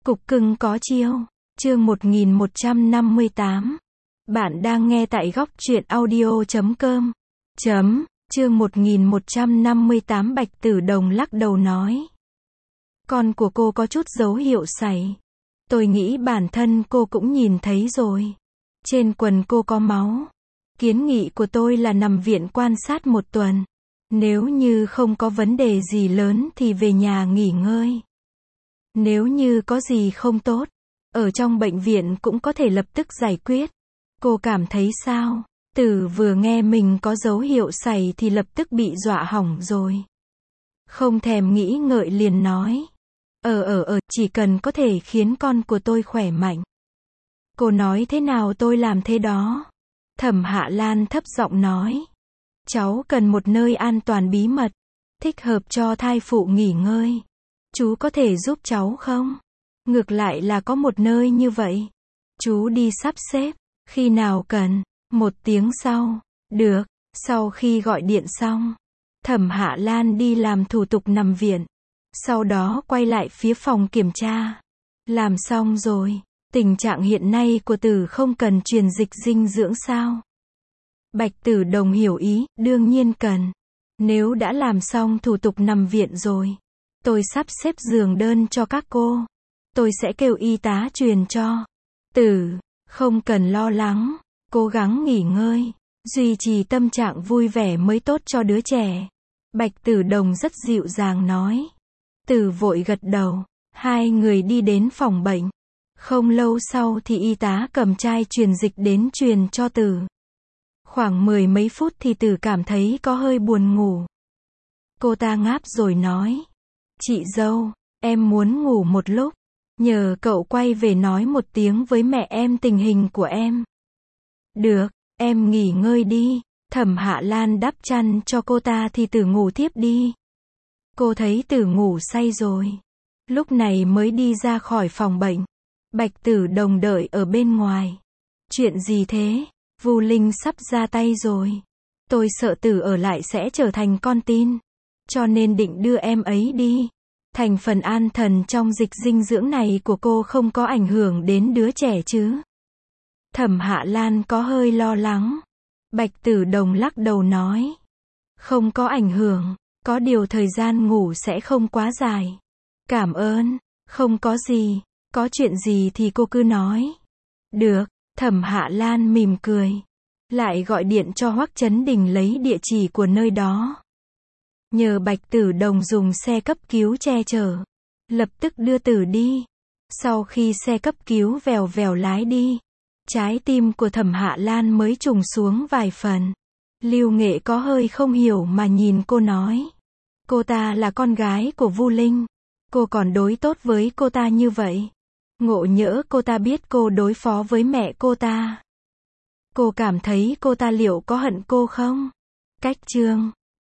Cục cưng có chiêu. Chương 1158. Bạn đang nghe tại góc truyện audio.com. Chương 1158. Bạch Tử Đồng lắc đầu nói. Con của cô có chút dấu hiệu sảy. Tôi nghĩ bản thân cô cũng nhìn thấy rồi. Trên quần cô có máu. Kiến nghị của tôi là nằm viện quan sát 1 tuần. Nếu như không có vấn đề gì lớn thì về nhà nghỉ ngơi. Nếu như có gì không tốt, ở trong bệnh viện cũng có thể lập tức giải quyết. Cô cảm thấy sao? Tử vừa nghe mình có dấu hiệu sảy thì lập tức bị dọa hỏng rồi. Không thèm nghĩ ngợi liền nói. Chỉ cần có thể khiến con của tôi khỏe mạnh. Cô nói thế nào tôi làm thế đó. Thẩm Hạ Lan thấp giọng nói. Cháu cần một nơi an toàn bí mật, thích hợp cho thai phụ nghỉ ngơi. Chú có thể giúp cháu không? Ngược lại là có một nơi như vậy. Chú đi sắp xếp, khi nào cần. 1 tiếng sau. Được. Sau khi gọi điện xong, Thẩm Hạ Lan đi làm thủ tục nằm viện. Sau đó quay lại phía phòng kiểm tra. Làm xong rồi. Tình trạng hiện nay của Tử không cần truyền dịch dinh dưỡng sao? Bạch Tử Đồng hiểu ý, đương nhiên cần. Nếu đã làm xong thủ tục nằm viện rồi, tôi sắp xếp giường đơn cho các cô. Tôi sẽ kêu y tá truyền cho. Tử, không cần lo lắng, cố gắng nghỉ ngơi, duy trì tâm trạng vui vẻ mới tốt cho đứa trẻ. Bạch Tử Đồng rất dịu dàng nói. Tử vội gật đầu. Hai người đi đến phòng bệnh. Không lâu sau thì y tá cầm chai truyền dịch đến truyền cho Tử. Khoảng 10 mấy phút thì Tử cảm thấy có hơi buồn ngủ. Cô ta ngáp rồi nói. Chị dâu, em muốn ngủ một lúc. Nhờ cậu quay về nói một tiếng với mẹ em tình hình của em. Được, em nghỉ ngơi đi. Thẩm Hạ Lan đắp chăn cho cô ta thì Tử ngủ tiếp đi. Cô thấy Tử ngủ say rồi. Lúc này mới đi ra khỏi phòng bệnh. Bạch Tử Đồng đợi ở bên ngoài. Chuyện gì thế? Vu Linh sắp ra tay rồi. Tôi sợ Tử ở lại sẽ trở thành con tin. Cho nên định đưa em ấy đi. Thành phần an thần trong dịch dinh dưỡng này của cô không có ảnh hưởng đến đứa trẻ chứ? Thẩm Hạ Lan có hơi lo lắng. Bạch Tử Đồng lắc đầu nói. Không có ảnh hưởng. Có điều thời gian ngủ sẽ không quá dài. Cảm ơn. Không có gì. Có chuyện gì thì cô cứ nói. Được. Thẩm Hạ Lan mỉm cười. Lại gọi điện cho Hoắc Chấn Đình lấy địa chỉ của nơi đó. Nhờ Bạch Tử Đồng dùng xe cấp cứu che chở. Lập tức đưa Tử đi. Sau khi xe cấp cứu vèo vèo lái đi, trái tim của Thẩm Hạ Lan mới trùng xuống vài phần. Lưu Nghệ có hơi không hiểu mà nhìn cô nói. Cô ta là con gái của Vu Linh. Cô còn đối tốt với cô ta như vậy. Ngộ nhỡ cô ta biết cô đối phó với mẹ cô ta. Cô cảm thấy cô ta liệu có hận cô không? Cách chương